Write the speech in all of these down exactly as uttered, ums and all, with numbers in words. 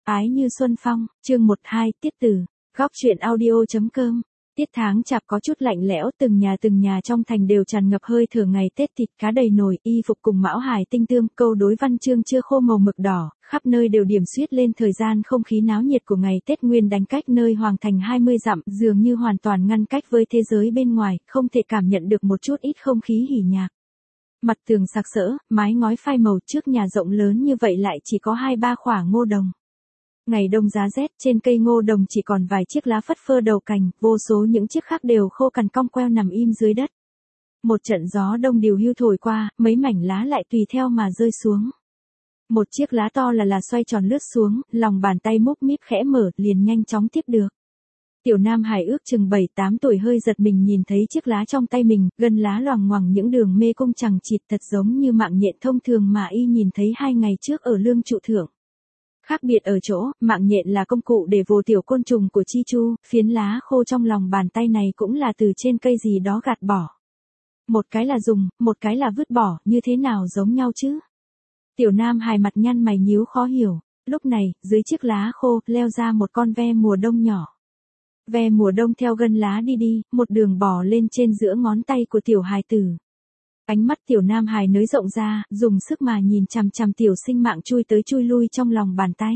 Ái như xuân phong, chương một hai, tiết tử, góc truyện audio.com. Tiết tháng chạp có chút lạnh lẽo, từng nhà từng nhà trong thành đều tràn ngập hơi thở ngày Tết, thịt cá đầy nồi, y phục cùng mão hài tinh tươm, câu đối văn chương chưa khô màu mực đỏ, khắp nơi đều điểm xuyết lên thời gian không khí náo nhiệt của ngày Tết Nguyên Đán. Cách nơi hoàng thành hai mươi dặm, dường như hoàn toàn ngăn cách với thế giới bên ngoài, không thể cảm nhận được một chút ít không khí hỉ nhạc. Mặt tường sặc sỡ, mái ngói phai màu, trước nhà rộng lớn như vậy lại chỉ có hai ba khỏa ngô đồng. Ngày đông giá rét, trên cây ngô đồng chỉ còn vài chiếc lá phất phơ đầu cành, vô số những chiếc khác đều khô cằn cong queo nằm im dưới đất. Một trận gió đông điều hưu thổi qua, mấy mảnh lá lại tùy theo mà rơi xuống. Một chiếc lá to là là xoay tròn lướt xuống, lòng bàn tay múc míp khẽ mở, liền nhanh chóng tiếp được. Tiểu Nam Hải ước chừng bảy tám tuổi hơi giật mình nhìn thấy chiếc lá trong tay mình, gân lá loằng ngoằng những đường mê cung chằng chịt, thật giống như mạng nhện thông thường mà y nhìn thấy hai ngày trước ở lương trụ thượng. Khác biệt ở chỗ, mạng nhện là công cụ để vồ tiểu côn trùng của chi chu, phiến lá khô trong lòng bàn tay này cũng là từ trên cây gì đó gạt bỏ. Một cái là dùng, một cái là vứt bỏ, như thế nào giống nhau chứ? Tiểu Nam Hải mặt nhăn mày nhíu khó hiểu, lúc này, dưới chiếc lá khô, leo ra một con ve mùa đông nhỏ. Ve mùa đông theo gân lá đi đi, một đường bò lên trên giữa ngón tay của tiểu hài tử. Ánh mắt tiểu Nam Hải nới rộng ra, dùng sức mà nhìn chằm chằm tiểu sinh mạng chui tới chui lui trong lòng bàn tay.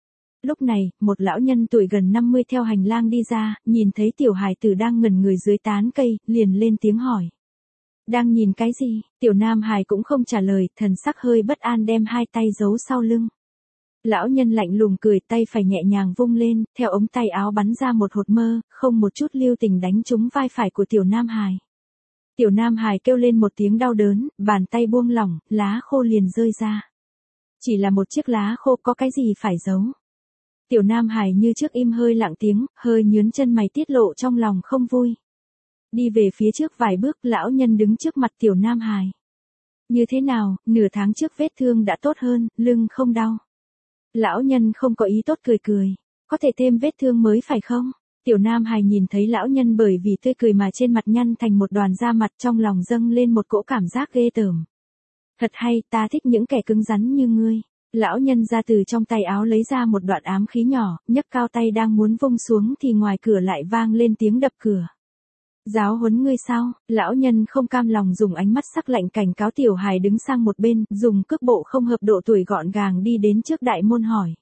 Lúc này, một lão nhân tuổi gần năm mươi theo hành lang đi ra, nhìn thấy tiểu hài tử đang ngẩn người dưới tán cây, liền lên tiếng hỏi. Đang nhìn cái gì? Tiểu Nam Hải cũng không trả lời, thần sắc hơi bất an đem hai tay giấu sau lưng. Lão nhân lạnh lùng cười, tay phải nhẹ nhàng vung lên, theo ống tay áo bắn ra một hột mơ, không một chút lưu tình đánh trúng vai phải của tiểu Nam Hải. Tiểu Nam Hải kêu lên một tiếng đau đớn, bàn tay buông lỏng, lá khô liền rơi ra. Chỉ là một chiếc lá khô, có cái gì phải giấu. Tiểu Nam Hải như trước im hơi lặng tiếng, hơi nhướn chân mày tiết lộ trong lòng không vui. Đi về phía trước vài bước, lão nhân đứng trước mặt tiểu Nam Hải. Như thế nào, nửa tháng trước vết thương đã tốt hơn, lưng không đau. Lão nhân không có ý tốt cười cười. Có thể thêm vết thương mới phải không? Tiểu Nam Hải nhìn thấy lão nhân bởi vì tươi cười mà trên mặt nhăn thành một đoàn da mặt, trong lòng dâng lên một cỗ cảm giác ghê tởm. Thật hay, ta thích những kẻ cứng rắn như ngươi. Lão nhân ra từ trong tay áo lấy ra một đoạn ám khí nhỏ, nhấc cao tay đang muốn vung xuống thì ngoài cửa lại vang lên tiếng đập cửa. Giáo huấn ngươi sao? Lão nhân không cam lòng dùng ánh mắt sắc lạnh cảnh cáo tiểu hài đứng sang một bên, dùng cước bộ không hợp độ tuổi gọn gàng đi đến trước đại môn hỏi.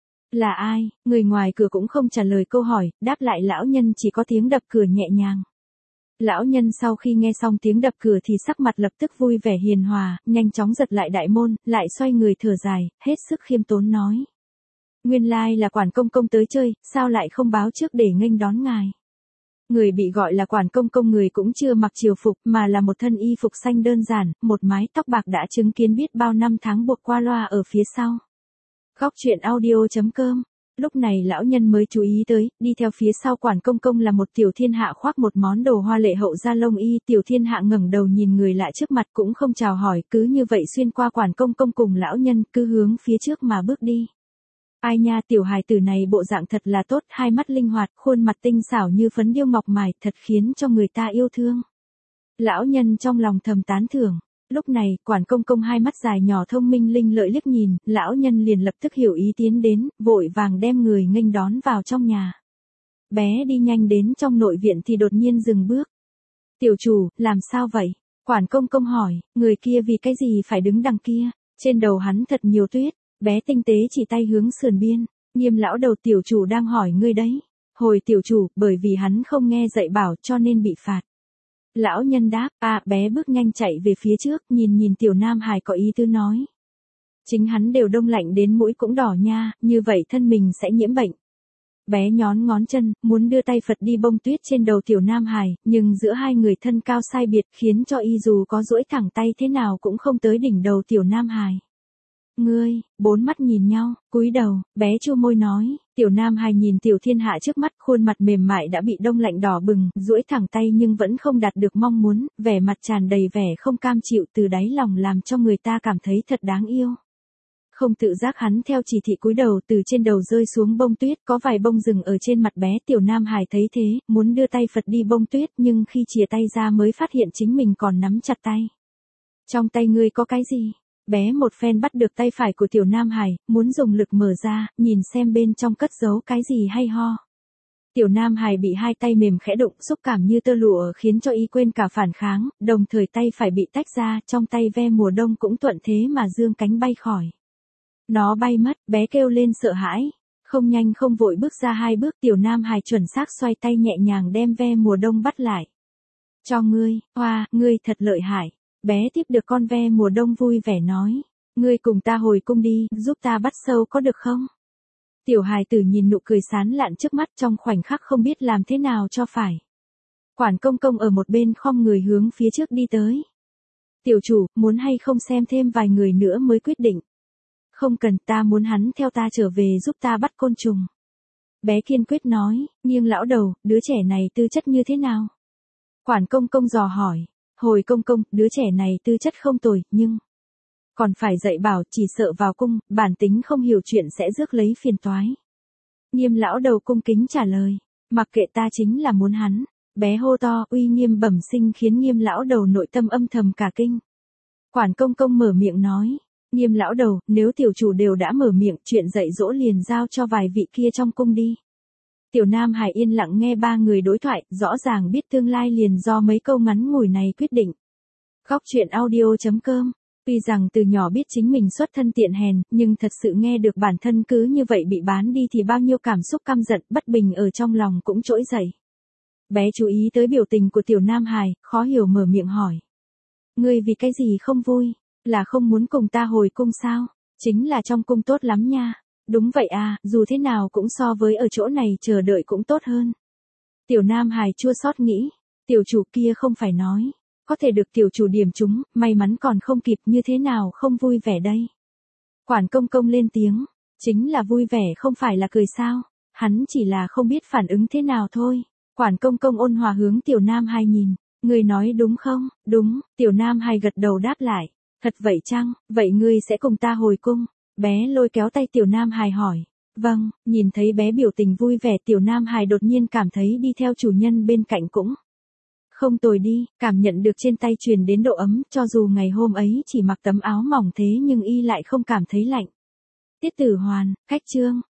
Là ai? Người ngoài cửa cũng không trả lời câu hỏi, đáp lại lão nhân chỉ có tiếng đập cửa nhẹ nhàng. Lão nhân sau khi nghe xong tiếng đập cửa thì sắc mặt lập tức vui vẻ hiền hòa, nhanh chóng giật lại đại môn, lại xoay người thở dài, hết sức khiêm tốn nói. Nguyên lai là quản công công tới chơi, sao lại không báo trước để nghênh đón ngài? Người bị gọi là quản công công người cũng chưa mặc triều phục mà là một thân y phục xanh đơn giản, một mái tóc bạc đã chứng kiến biết bao năm tháng buộc qua loa ở phía sau. Góc truyện audio.com. Lúc này lão nhân mới chú ý tới, đi theo phía sau quản công công là một tiểu thiên hạ khoác một món đồ hoa lệ hậu da lông y, tiểu thiên hạ ngẩng đầu nhìn người lạ trước mặt cũng không chào hỏi, cứ như vậy xuyên qua quản công công cùng lão nhân, cứ hướng phía trước mà bước đi. Ai nha, tiểu hài tử này bộ dạng thật là tốt, hai mắt linh hoạt, khuôn mặt tinh xảo như phấn điêu ngọc mài, thật khiến cho người ta yêu thương. Lão nhân trong lòng thầm tán thưởng. Lúc này, quản công công hai mắt dài nhỏ thông minh linh lợi liếc nhìn, lão nhân liền lập tức hiểu ý tiến đến, vội vàng đem người nghênh đón vào trong nhà. Bé đi nhanh đến trong nội viện thì đột nhiên dừng bước. Tiểu chủ, làm sao vậy? Quản công công hỏi, người kia vì cái gì phải đứng đằng kia? Trên đầu hắn thật nhiều tuyết. Bé tinh tế chỉ tay hướng sườn biên, Nghiêm lão đầu, tiểu chủ đang hỏi ngươi đấy. Hồi tiểu chủ, bởi vì hắn không nghe dạy bảo cho nên bị phạt. Lão nhân đáp, à, bé bước nhanh chạy về phía trước, nhìn nhìn tiểu Nam Hải có ý tứ nói. Chính hắn đều đông lạnh đến mũi cũng đỏ nha, như vậy thân mình sẽ nhiễm bệnh. Bé nhón ngón chân, muốn đưa tay phật đi bông tuyết trên đầu tiểu Nam Hải, nhưng giữa hai người thân cao sai biệt khiến cho y dù có duỗi thẳng tay thế nào cũng không tới đỉnh đầu tiểu Nam Hải. Ngươi, bốn mắt nhìn nhau, cúi đầu, bé chu môi nói, tiểu Nam Hải nhìn tiểu thiên hạ trước mắt, khuôn mặt mềm mại đã bị đông lạnh đỏ bừng, duỗi thẳng tay nhưng vẫn không đạt được mong muốn, vẻ mặt tràn đầy vẻ không cam chịu từ đáy lòng làm cho người ta cảm thấy thật đáng yêu. Không tự giác hắn theo chỉ thị cúi đầu, từ trên đầu rơi xuống bông tuyết, có vài bông rừng ở trên mặt bé, tiểu Nam Hải thấy thế, muốn đưa tay phật đi bông tuyết nhưng khi chìa tay ra mới phát hiện chính mình còn nắm chặt tay. Trong tay ngươi có cái gì? Bé một phen bắt được tay phải của Tiểu Nam Hải, muốn dùng lực mở ra, nhìn xem bên trong cất giấu cái gì hay ho. Tiểu Nam Hải bị hai tay mềm khẽ đụng, xúc cảm như tơ lụa khiến cho y quên cả phản kháng, đồng thời tay phải bị tách ra, trong tay ve mùa đông cũng thuận thế mà dương cánh bay khỏi. Nó bay mất, bé kêu lên sợ hãi. Không nhanh không vội bước ra hai bước, Tiểu Nam Hải chuẩn xác xoay tay nhẹ nhàng đem ve mùa đông bắt lại. Cho ngươi, hoa, ngươi thật lợi hại. Bé tiếp được con ve mùa đông vui vẻ nói. Ngươi cùng ta hồi cung đi, giúp ta bắt sâu có được không? Tiểu hài tử nhìn nụ cười sán lạn trước mắt trong khoảnh khắc không biết làm thế nào cho phải. Quản công công ở một bên khom người hướng phía trước đi tới. Tiểu chủ, muốn hay không xem thêm vài người nữa mới quyết định. Không cần, ta muốn hắn theo ta trở về giúp ta bắt côn trùng. Bé kiên quyết nói, nghiêng lão đầu, đứa trẻ này tư chất như thế nào? Quản công công dò hỏi, hồi công công, đứa trẻ này tư chất không tồi, nhưng... còn phải dạy bảo, chỉ sợ vào cung, bản tính không hiểu chuyện sẽ rước lấy phiền toái. Nghiêm lão đầu cung kính trả lời, mặc kệ ta chính là muốn hắn. Bé hô to, uy nghiêm bẩm sinh khiến Nghiêm lão đầu nội tâm âm thầm cả kinh. Quản công công mở miệng nói, Nghiêm lão đầu, nếu tiểu chủ đều đã mở miệng, chuyện dạy dỗ liền giao cho vài vị kia trong cung đi. Tiểu Nam Hải yên lặng nghe ba người đối thoại, rõ ràng biết tương lai liền do mấy câu ngắn ngủi này quyết định. Góc truyện audio chấm com. Tuy rằng từ nhỏ biết chính mình xuất thân tiện hèn, nhưng thật sự nghe được bản thân cứ như vậy bị bán đi thì bao nhiêu cảm xúc căm giận, bất bình ở trong lòng cũng trỗi dậy. Bé chú ý tới biểu tình của Tiểu Nam Hải, khó hiểu mở miệng hỏi. Ngươi vì cái gì không vui? Là không muốn cùng ta hồi cung sao? Chính là trong cung tốt lắm nha. Đúng vậy à, dù thế nào cũng so với ở chỗ này chờ đợi cũng tốt hơn. Tiểu Nam Hải chua xót nghĩ, tiểu chủ kia không phải nói, có thể được tiểu chủ điểm trúng, may mắn còn không kịp, như thế nào không vui vẻ đây. Quản công công lên tiếng, chính là vui vẻ không phải là cười sao, hắn chỉ là không biết phản ứng thế nào thôi. Quản công công ôn hòa hướng Tiểu Nam Hải nhìn, ngươi nói đúng không? Đúng, Tiểu Nam Hải gật đầu đáp lại, thật vậy chăng, vậy ngươi sẽ cùng ta hồi cung? Bé lôi kéo tay Tiểu Nam Hải hỏi. Vâng, nhìn thấy bé biểu tình vui vẻ, Tiểu Nam Hải đột nhiên cảm thấy đi theo chủ nhân bên cạnh cũng không tồi đi, cảm nhận được trên tay truyền đến độ ấm, cho dù ngày hôm ấy chỉ mặc tấm áo mỏng thế nhưng y lại không cảm thấy lạnh. Tiết Tử Hoàn, khách chương.